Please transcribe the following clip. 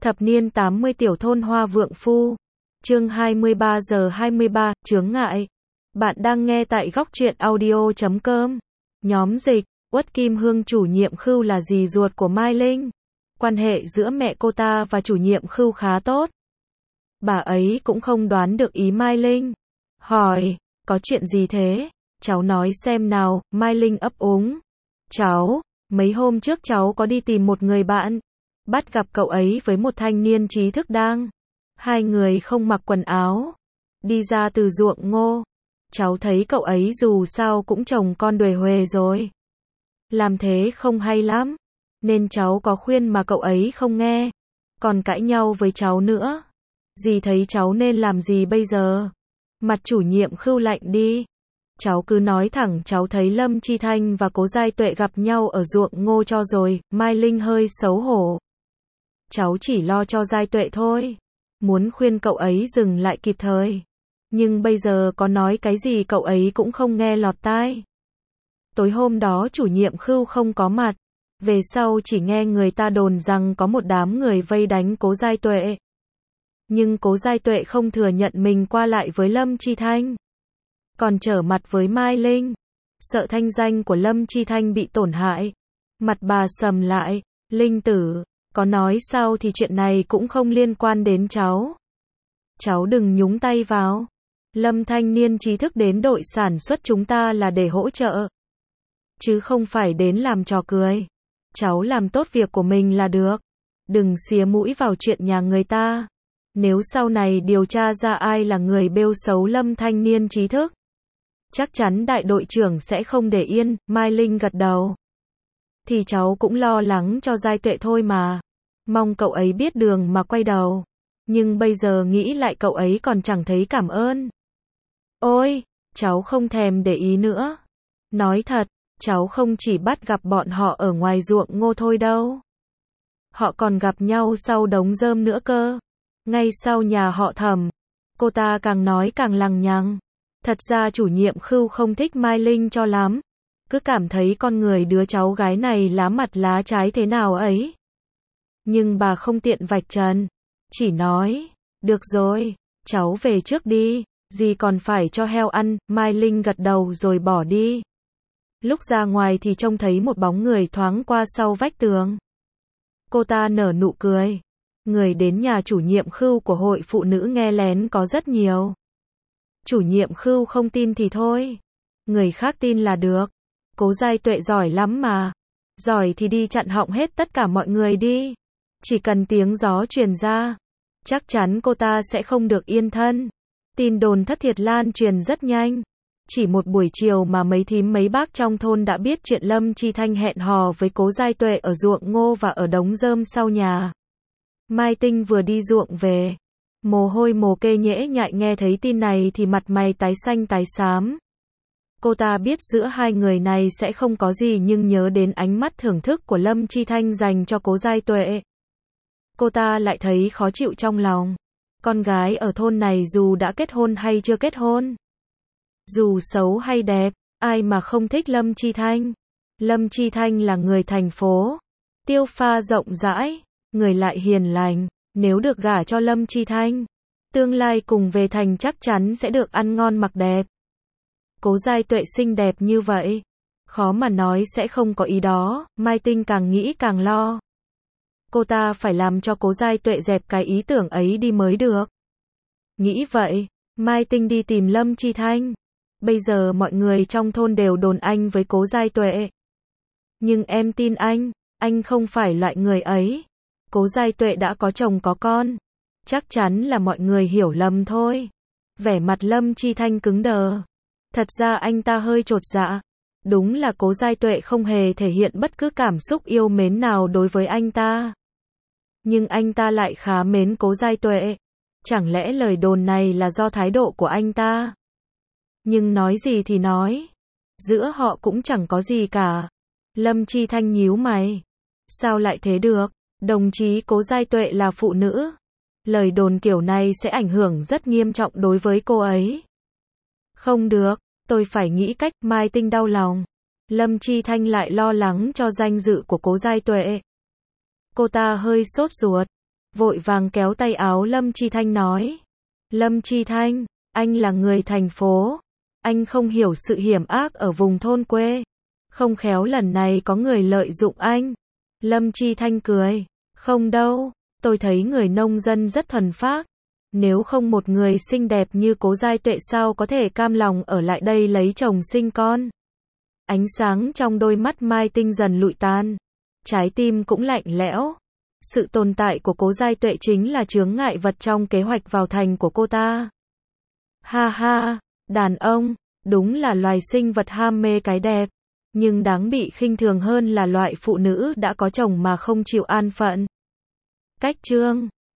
Thập niên 80 tiểu thôn Hoa Vượng Phu. Chương 23 giờ 23, chướng ngại. Bạn đang nghe tại góc truyện audio.com. Nhóm dịch, Uất Kim Hương chủ nhiệm Khưu là dì ruột của Mai Linh. Quan hệ giữa mẹ cô ta và chủ nhiệm Khưu khá tốt. Bà ấy cũng không đoán được ý Mai Linh. Hỏi, có chuyện gì thế? Cháu nói xem nào, Mai Linh ấp úng. Cháu, mấy hôm trước cháu có đi tìm một người bạn. Bắt gặp cậu ấy với một thanh niên trí thức đang. Hai người không mặc quần áo. Đi ra từ ruộng ngô. Cháu thấy cậu ấy dù sao cũng chồng con đuổi huề rồi. Làm thế không hay lắm. Nên cháu có khuyên mà cậu ấy không nghe. Còn cãi nhau với cháu nữa. Dì thấy cháu nên làm gì bây giờ? Mặt chủ nhiệm Khưu lạnh đi. Cháu cứ nói thẳng cháu thấy Lâm Chi Thanh và Cố Giai Tuệ gặp nhau ở ruộng ngô cho rồi. Mai Linh hơi xấu hổ. Cháu chỉ lo cho Giai Tuệ thôi. Muốn khuyên cậu ấy dừng lại kịp thời. Nhưng bây giờ có nói cái gì cậu ấy cũng không nghe lọt tai. Tối hôm đó chủ nhiệm Khưu không có mặt. Về sau chỉ nghe người ta đồn rằng có một đám người vây đánh Cố Giai Tuệ. Nhưng Cố Giai Tuệ không thừa nhận mình qua lại với Lâm Chi Thanh. Còn trở mặt với Mai Linh. Sợ thanh danh của Lâm Chi Thanh bị tổn hại. Mặt bà sầm lại. Linh tử, có nói sao thì chuyện này cũng không liên quan đến cháu. Cháu đừng nhúng tay vào. Lâm thanh niên trí thức đến đội sản xuất chúng ta là để hỗ trợ. Chứ không phải đến làm trò cười. Cháu làm tốt việc của mình là được. Đừng xía mũi vào chuyện nhà người ta. Nếu sau này điều tra ra ai là người bêu xấu Lâm thanh niên trí thức, chắc chắn đại đội trưởng sẽ không để yên. Mai Linh gật đầu. Thì cháu cũng lo lắng cho Giai Tuệ thôi mà. Mong cậu ấy biết đường mà quay đầu. Nhưng bây giờ nghĩ lại cậu ấy còn chẳng thấy cảm ơn. Ôi, cháu không thèm để ý nữa. Nói thật, cháu không chỉ bắt gặp bọn họ ở ngoài ruộng ngô thôi đâu. Họ còn gặp nhau sau đống rơm nữa cơ. Ngay sau nhà họ Thẩm. Cô ta càng nói càng lằng nhằng. Thật ra chủ nhiệm Khưu không thích Mai Linh cho lắm. Cứ cảm thấy con người đứa cháu gái này lá mặt lá trái thế nào ấy. Nhưng bà không tiện vạch trần. Chỉ nói, được rồi, cháu về trước đi, dì còn phải cho heo ăn. Mai Linh gật đầu rồi bỏ đi. Lúc ra ngoài thì trông thấy một bóng người thoáng qua sau vách tường. Cô ta nở nụ cười. Người đến nhà chủ nhiệm Khưu của hội phụ nữ nghe lén có rất nhiều. Chủ nhiệm Khưu không tin thì thôi. Người khác tin là được. Cố Giai Tuệ giỏi lắm mà. Giỏi thì đi chặn họng hết tất cả mọi người đi. Chỉ cần tiếng gió truyền ra, chắc chắn cô ta sẽ không được yên thân. Tin đồn thất thiệt lan truyền rất nhanh. Chỉ một buổi chiều mà mấy thím mấy bác trong thôn đã biết chuyện Lâm Chi Thanh hẹn hò với Cố Giai Tuệ ở ruộng ngô và ở đống rơm sau nhà. Mai Tinh vừa đi ruộng về. Mồ hôi mồ kê nhễ nhại nghe thấy tin này thì mặt mày tái xanh tái xám. Cô ta biết giữa hai người này sẽ không có gì nhưng nhớ đến ánh mắt thưởng thức của Lâm Chi Thanh dành cho Cố Giai Tuệ. Cô ta lại thấy khó chịu trong lòng. Con gái ở thôn này dù đã kết hôn hay chưa kết hôn, dù xấu hay đẹp, ai mà không thích Lâm Chi Thanh. Lâm Chi Thanh là người thành phố, tiêu pha rộng rãi, người lại hiền lành. Nếu được gả cho Lâm Chi Thanh, tương lai cùng về thành chắc chắn sẽ được ăn ngon mặc đẹp. Cố Giai Tuệ xinh đẹp như vậy, khó mà nói sẽ không có ý đó. Mai Tinh càng nghĩ càng lo. Cô ta phải làm cho Cố Giai Tuệ dẹp cái ý tưởng ấy đi mới được. Nghĩ vậy, Mai Tinh đi tìm Lâm Chi Thanh. Bây giờ mọi người trong thôn đều đồn anh với Cố Giai Tuệ. Nhưng em tin anh không phải loại người ấy. Cố Giai Tuệ đã có chồng có con. Chắc chắn là mọi người hiểu lầm thôi. Vẻ mặt Lâm Chi Thanh cứng đờ. Thật ra anh ta hơi chột dạ. Đúng là Cố Giai Tuệ không hề thể hiện bất cứ cảm xúc yêu mến nào đối với anh ta. Nhưng anh ta lại khá mến Cố Giai Tuệ. Chẳng lẽ lời đồn này là do thái độ của anh ta? Nhưng nói gì thì nói, giữa họ cũng chẳng có gì cả. Lâm Chi Thanh nhíu mày. Sao lại thế được? Đồng chí Cố Giai Tuệ là phụ nữ. Lời đồn kiểu này sẽ ảnh hưởng rất nghiêm trọng đối với cô ấy. Không được, tôi phải nghĩ cách. Mai Tinh đau lòng. Lâm Chi Thanh lại lo lắng cho danh dự của Cố Giai Tuệ. Cô ta hơi sốt ruột. vội vàng kéo tay áo Lâm Chi Thanh nói. Lâm Chi Thanh, anh là người thành phố. Anh không hiểu sự hiểm ác ở vùng thôn quê. Không khéo lần này có người lợi dụng anh. Lâm Chi Thanh cười. Không đâu, tôi thấy người nông dân rất thuần phác. Nếu không một người xinh đẹp như Cố Giai Tuệ sao có thể cam lòng ở lại đây lấy chồng sinh con. Ánh sáng trong đôi mắt Mai Tinh dần lụi tan. Trái tim cũng lạnh lẽo. Sự tồn tại của Cố Giai Tuệ chính là chướng ngại vật trong kế hoạch vào thành của cô ta. Ha ha, đàn ông, đúng là loài sinh vật ham mê cái đẹp. Nhưng đáng bị khinh thường hơn là loại phụ nữ đã có chồng mà không chịu an phận. Cách chương